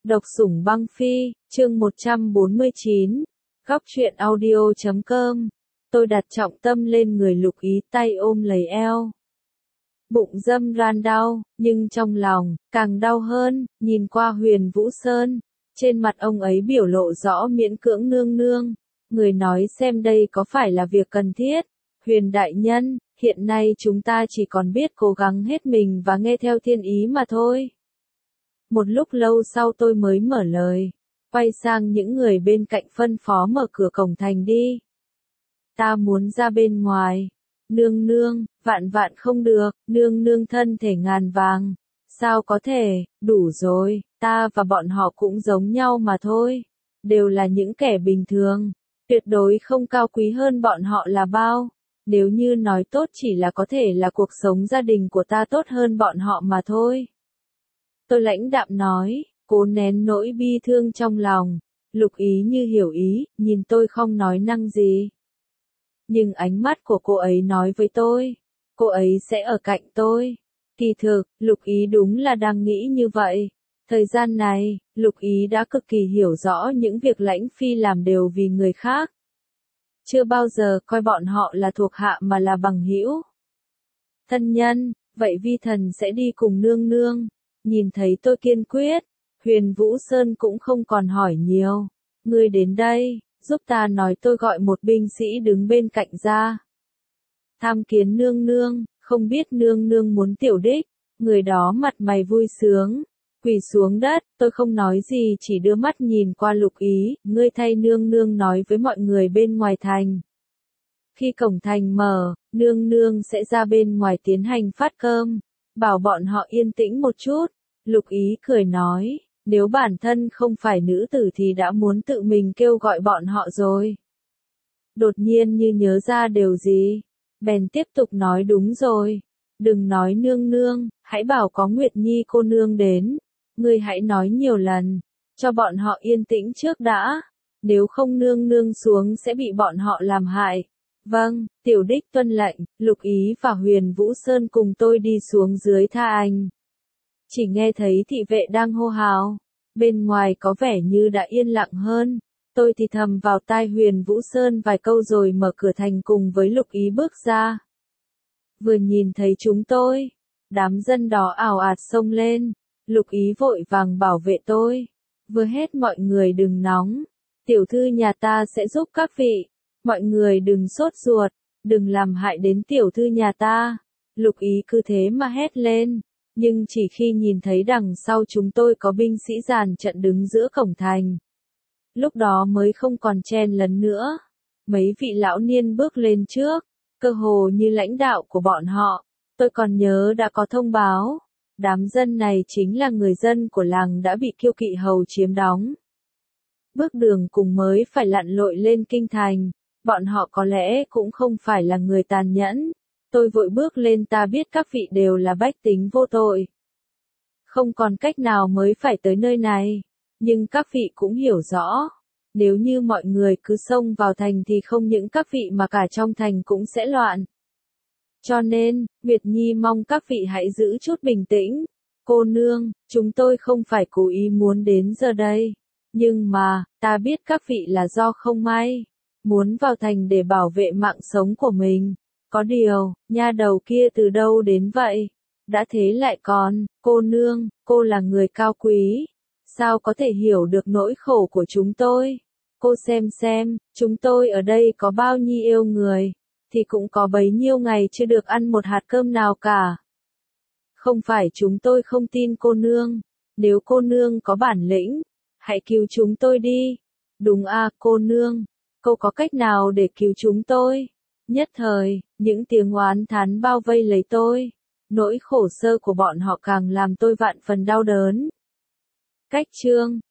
Độc sủng băng phi, chương 149, góc truyện audio.com. Tôi đặt trọng tâm lên người Lục Ý, tay ôm lấy eo. Bụng dâm ran đau, nhưng trong lòng, càng đau hơn, nhìn qua Huyền Vũ Sơn. Trên mặt ông ấy biểu lộ rõ miễn cưỡng nương nương. Người nói xem đây có phải là việc cần thiết. Huyền đại nhân, hiện nay chúng ta chỉ còn biết cố gắng hết mình và nghe theo thiên ý mà thôi. Một lúc lâu sau tôi mới mở lời, quay sang những người bên cạnh phân phó mở cửa cổng thành đi. Ta muốn ra bên ngoài. Nương nương, vạn vạn không được, nương nương thân thể ngàn vàng. Sao có thể, đủ rồi, ta và bọn họ cũng giống nhau mà thôi. Đều là những kẻ bình thường, tuyệt đối không cao quý hơn bọn họ là bao. Nếu như nói tốt chỉ là có thể là cuộc sống gia đình của ta tốt hơn bọn họ mà thôi. Tôi lãnh đạm nói, cố nén nỗi bi thương trong lòng. Lục Ý như hiểu ý, nhìn tôi không nói năng gì. Nhưng ánh mắt của cô ấy nói với tôi, cô ấy sẽ ở cạnh tôi. Kỳ thực, Lục Ý đúng là đang nghĩ như vậy. Thời gian này, Lục Ý đã cực kỳ hiểu rõ những việc Lãnh Phi làm đều vì người khác. Chưa bao giờ coi bọn họ là thuộc hạ mà là bằng hữu. Thân nhân, vậy vi thần sẽ đi cùng nương nương. Nhìn thấy tôi kiên quyết, Huyền Vũ Sơn cũng không còn hỏi nhiều. Ngươi đến đây, giúp ta nói, tôi gọi một binh sĩ đứng bên cạnh ra. Tham kiến nương nương, không biết nương nương muốn tiểu đích. Người đó mặt mày vui sướng, quỳ xuống đất, tôi không nói gì chỉ đưa mắt nhìn qua Lục Ý, ngươi thay nương nương nói với mọi người bên ngoài thành. Khi cổng thành mở, nương nương sẽ ra bên ngoài tiến hành phát cơm, bảo bọn họ yên tĩnh một chút. Lục Ý cười nói, nếu bản thân không phải nữ tử thì đã muốn tự mình kêu gọi bọn họ rồi. Đột nhiên như nhớ ra điều gì, bèn tiếp tục nói đúng rồi. Đừng nói nương nương, hãy bảo có Nguyệt Nhi cô nương đến. Ngươi hãy nói nhiều lần, cho bọn họ yên tĩnh trước đã. Nếu không nương nương xuống sẽ bị bọn họ làm hại. Vâng, tiểu đích tuân lệnh. Lục Ý và Huyền Vũ Sơn cùng tôi đi xuống dưới Tha Anh. Chỉ nghe thấy thị vệ đang hô hào. Bên ngoài có vẻ như đã yên lặng hơn. Tôi thì thầm vào tai Huyền Vũ Sơn vài câu rồi mở cửa thành cùng với Lục Ý bước ra. Vừa nhìn thấy chúng tôi, đám dân đó ào ạt xông lên. Lục Ý vội vàng bảo vệ tôi. Vừa hết mọi người đừng nóng. Tiểu thư nhà ta sẽ giúp các vị. Mọi người đừng sốt ruột, đừng làm hại đến tiểu thư nhà ta. Lục Ý cứ thế mà hét lên. Nhưng chỉ khi nhìn thấy đằng sau chúng tôi có binh sĩ dàn trận đứng giữa cổng thành. Lúc đó mới không còn chen lấn nữa. Mấy vị lão niên bước lên trước, cơ hồ như lãnh đạo của bọn họ. Tôi còn nhớ đã có thông báo. Đám dân này chính là người dân của làng đã bị Kiêu Kỵ Hầu chiếm đóng. Bước đường cùng mới phải lặn lội lên kinh thành. Bọn họ có lẽ cũng không phải là người tàn nhẫn. Tôi vội bước lên, ta biết các vị đều là bách tính vô tội. Không còn cách nào mới phải tới nơi này. Nhưng các vị cũng hiểu rõ. Nếu như mọi người cứ xông vào thành thì không những các vị mà cả trong thành cũng sẽ loạn. Cho nên, Nguyệt Nhi mong các vị hãy giữ chút bình tĩnh. Cô nương, chúng tôi không phải cố ý muốn đến giờ đây. Nhưng mà, ta biết các vị là do không may. Muốn vào thành để bảo vệ mạng sống của mình. Có điều, nha đầu kia từ đâu đến vậy? Đã thế lại còn, cô nương, cô là người cao quý. Sao có thể hiểu được nỗi khổ của chúng tôi? Cô xem, chúng tôi ở đây có bao nhiêu yêu người, thì cũng có bấy nhiêu ngày chưa được ăn một hạt cơm nào cả. Không phải chúng tôi không tin cô nương. Nếu cô nương có bản lĩnh, hãy cứu chúng tôi đi. Đúng à, cô nương, cô có cách nào để cứu chúng tôi? Nhất thời, những tiếng oán thán bao vây lấy tôi. Nỗi khổ sở của bọn họ càng làm tôi vạn phần đau đớn. Cách chương